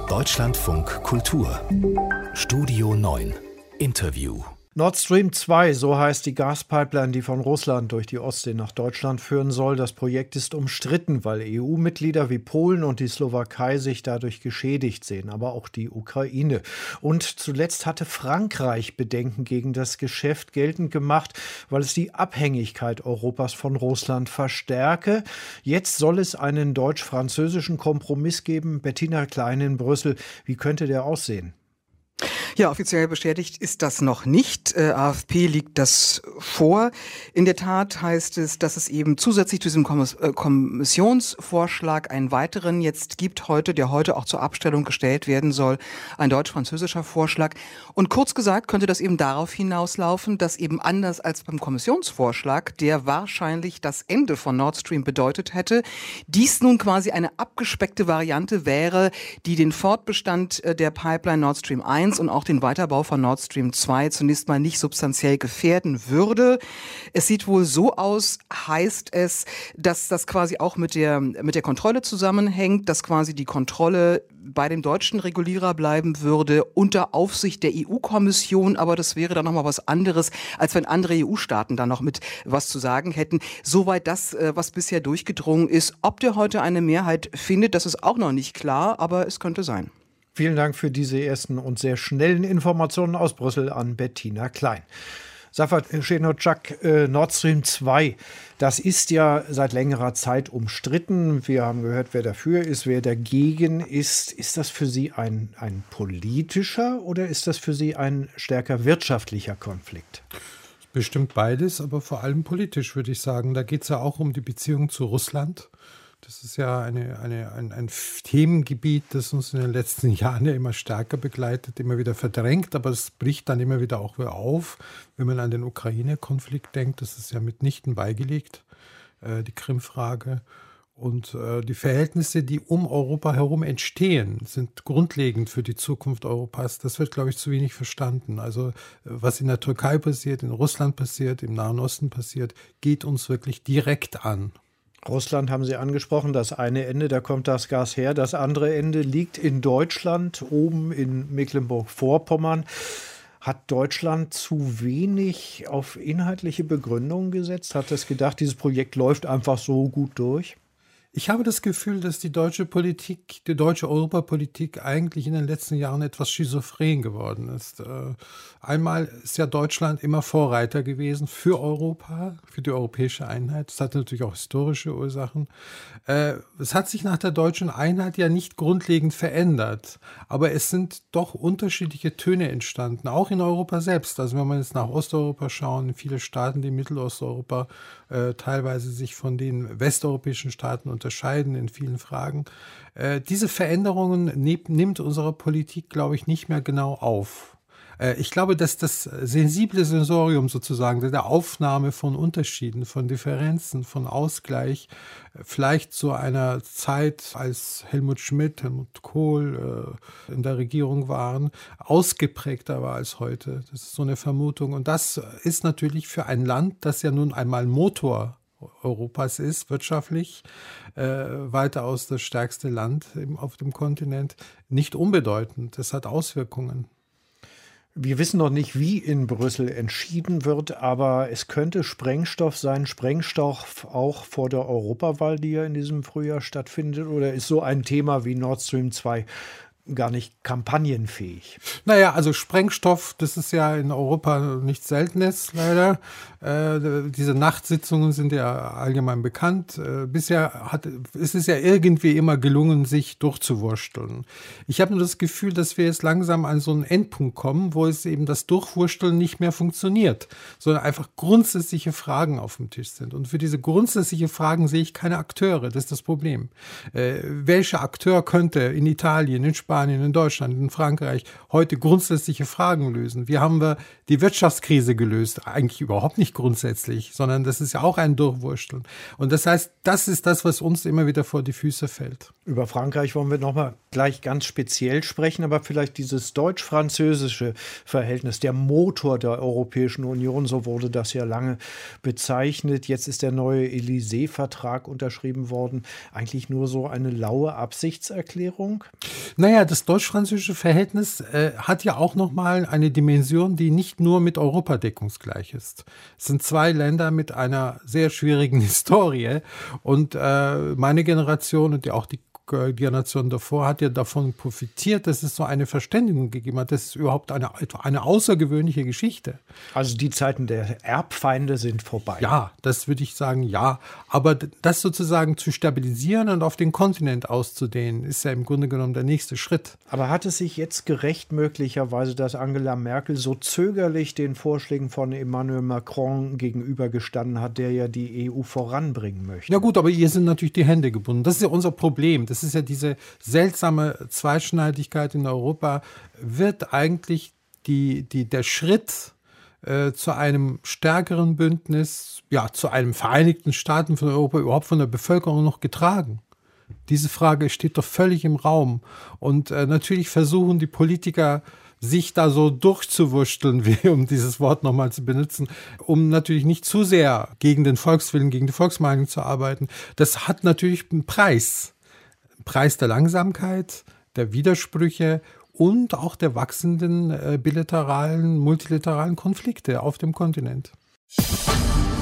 Deutschlandfunk Kultur Studio 9 Interview. Nord Stream 2, so heißt die Gaspipeline, die von Russland durch die Ostsee nach Deutschland führen soll. Das Projekt ist umstritten, weil EU-Mitglieder wie Polen und die Slowakei sich dadurch geschädigt sehen, aber auch die Ukraine. Und zuletzt hatte Frankreich Bedenken gegen das Geschäft geltend gemacht, weil es die Abhängigkeit Europas von Russland verstärke. Jetzt soll es einen deutsch-französischen Kompromiss geben. Bettina Klein in Brüssel. Wie könnte der aussehen? Ja, offiziell bestätigt ist das noch nicht. AFP liegt das vor. In der Tat heißt es, dass es eben zusätzlich zu diesem Kommissionsvorschlag einen weiteren jetzt gibt der heute auch zur Abstellung gestellt werden soll, ein deutsch-französischer Vorschlag. Und kurz gesagt könnte das eben darauf hinauslaufen, dass eben anders als beim Kommissionsvorschlag, der wahrscheinlich das Ende von Nord Stream bedeutet hätte, dies nun quasi eine abgespeckte Variante wäre, die den Fortbestand der Pipeline Nord Stream 1 und auch den Weiterbau von Nord Stream 2 zunächst mal nicht substanziell gefährden würde. Es sieht wohl so aus, heißt es, dass das quasi auch mit der Kontrolle zusammenhängt, dass quasi die Kontrolle bei dem deutschen Regulierer bleiben würde unter Aufsicht der EU-Kommission, aber das wäre dann nochmal was anderes, als wenn andere EU-Staaten da noch mit was zu sagen hätten. Soweit das, was bisher durchgedrungen ist. Ob der heute eine Mehrheit findet, das ist auch noch nicht klar, aber es könnte sein. Vielen Dank für diese ersten und sehr schnellen Informationen aus Brüssel an Bettina Klein. Safat Schenocak, Nord Stream 2, das ist ja seit längerer Zeit umstritten. Wir haben gehört, wer dafür ist, wer dagegen ist. Ist das für Sie ein politischer oder ist das für Sie ein stärker wirtschaftlicher Konflikt? Bestimmt beides, aber vor allem politisch, würde ich sagen. Da geht es ja auch um die Beziehung zu Russland. Das ist ja ein Themengebiet, das uns in den letzten Jahren ja immer stärker begleitet, immer wieder verdrängt, aber es bricht dann immer wieder auch wieder auf. Wenn man an den Ukraine-Konflikt denkt, das ist ja mitnichten beigelegt, die Krim-Frage. Und die Verhältnisse, die um Europa herum entstehen, sind grundlegend für die Zukunft Europas. Das wird, glaube ich, zu wenig verstanden. Also was in der Türkei passiert, in Russland passiert, im Nahen Osten passiert, geht uns wirklich direkt an. Russland haben Sie angesprochen, das eine Ende, da kommt das Gas her. Das andere Ende liegt in Deutschland, oben in Mecklenburg-Vorpommern. Hat Deutschland zu wenig auf inhaltliche Begründungen gesetzt? Hat es gedacht, dieses Projekt läuft einfach so gut durch? Ich habe das Gefühl, dass die deutsche Europapolitik eigentlich in den letzten Jahren etwas schizophren geworden ist. Einmal ist ja Deutschland immer Vorreiter gewesen für Europa, für die europäische Einheit. Das hat natürlich auch historische Ursachen. Es hat sich nach der deutschen Einheit ja nicht grundlegend verändert, aber es sind doch unterschiedliche Töne entstanden, auch in Europa selbst. Also wenn wir jetzt nach Osteuropa schauen, viele Staaten, die in Mittelosteuropa teilweise sich von den westeuropäischen Staaten unterscheiden in vielen Fragen. Diese Veränderungen nimmt unsere Politik, glaube ich, nicht mehr genau auf. Ich glaube, dass das sensible Sensorium sozusagen der Aufnahme von Unterschieden, von Differenzen, von Ausgleich, vielleicht zu einer Zeit, als Helmut Schmidt, Helmut Kohl in der Regierung waren, ausgeprägter war als heute. Das ist so eine Vermutung. Und das ist natürlich für ein Land, das ja nun einmal Motor Europas ist, wirtschaftlich, weitaus das stärkste Land auf dem Kontinent, nicht unbedeutend. Das hat Auswirkungen. Wir wissen noch nicht, wie in Brüssel entschieden wird, aber es könnte Sprengstoff sein, Sprengstoff auch vor der Europawahl, die ja in diesem Frühjahr stattfindet, oder ist so ein Thema wie Nord Stream 2 gar nicht kampagnenfähig? Naja, also Sprengstoff, das ist ja in Europa nichts Seltenes, leider. Diese Nachtsitzungen sind ja allgemein bekannt. Bisher ist es ja irgendwie immer gelungen, sich durchzuwursteln. Ich habe nur das Gefühl, dass wir jetzt langsam an so einen Endpunkt kommen, wo es eben das Durchwursteln nicht mehr funktioniert, sondern einfach grundsätzliche Fragen auf dem Tisch sind. Und für diese grundsätzlichen Fragen sehe ich keine Akteure. Das ist das Problem. Welcher Akteur könnte in Italien, in Spanien, in Deutschland, in Frankreich heute grundsätzliche Fragen lösen? Wie haben wir die Wirtschaftskrise gelöst? Eigentlich überhaupt nicht grundsätzlich, sondern das ist ja auch ein Durchwursteln. Und das heißt, das ist das, was uns immer wieder vor die Füße fällt. Über Frankreich wollen wir nochmal gleich ganz speziell sprechen, aber vielleicht dieses deutsch-französische Verhältnis, der Motor der Europäischen Union, so wurde das ja lange bezeichnet. Jetzt ist der neue Élysée-Vertrag unterschrieben worden. Eigentlich nur so eine laue Absichtserklärung? Naja, das deutsch-französische Verhältnis hat ja auch nochmal eine Dimension, die nicht nur mit Europa deckungsgleich ist. Es sind zwei Länder mit einer sehr schwierigen Historie und meine Generation und auch die Generation davor hat ja davon profitiert, dass es so eine Verständigung gegeben hat. Das ist überhaupt eine außergewöhnliche Geschichte. Also die Zeiten der Erbfeinde sind vorbei. Ja, das würde ich sagen, ja. Aber das sozusagen zu stabilisieren und auf den Kontinent auszudehnen, ist ja im Grunde genommen der nächste Schritt. Aber hat es sich jetzt gerecht möglicherweise, dass Angela Merkel so zögerlich den Vorschlägen von Emmanuel Macron gegenübergestanden hat, der ja die EU voranbringen möchte? Ja gut, aber hier sind natürlich die Hände gebunden. Das ist ja unser Problem. Das ist ja diese seltsame Zweischneidigkeit in Europa. Wird eigentlich der Schritt zu einem stärkeren Bündnis, ja, zu einem Vereinigten Staaten von Europa überhaupt von der Bevölkerung noch getragen? Diese Frage steht doch völlig im Raum. Und natürlich versuchen die Politiker, sich da so durchzuwursteln, um dieses Wort nochmal zu benutzen, um natürlich nicht zu sehr gegen den Volkswillen, gegen die Volksmeinung zu arbeiten. Das hat natürlich einen Preis. Preis der Langsamkeit, der Widersprüche und auch der wachsenden bilateralen, multilateralen Konflikte auf dem Kontinent.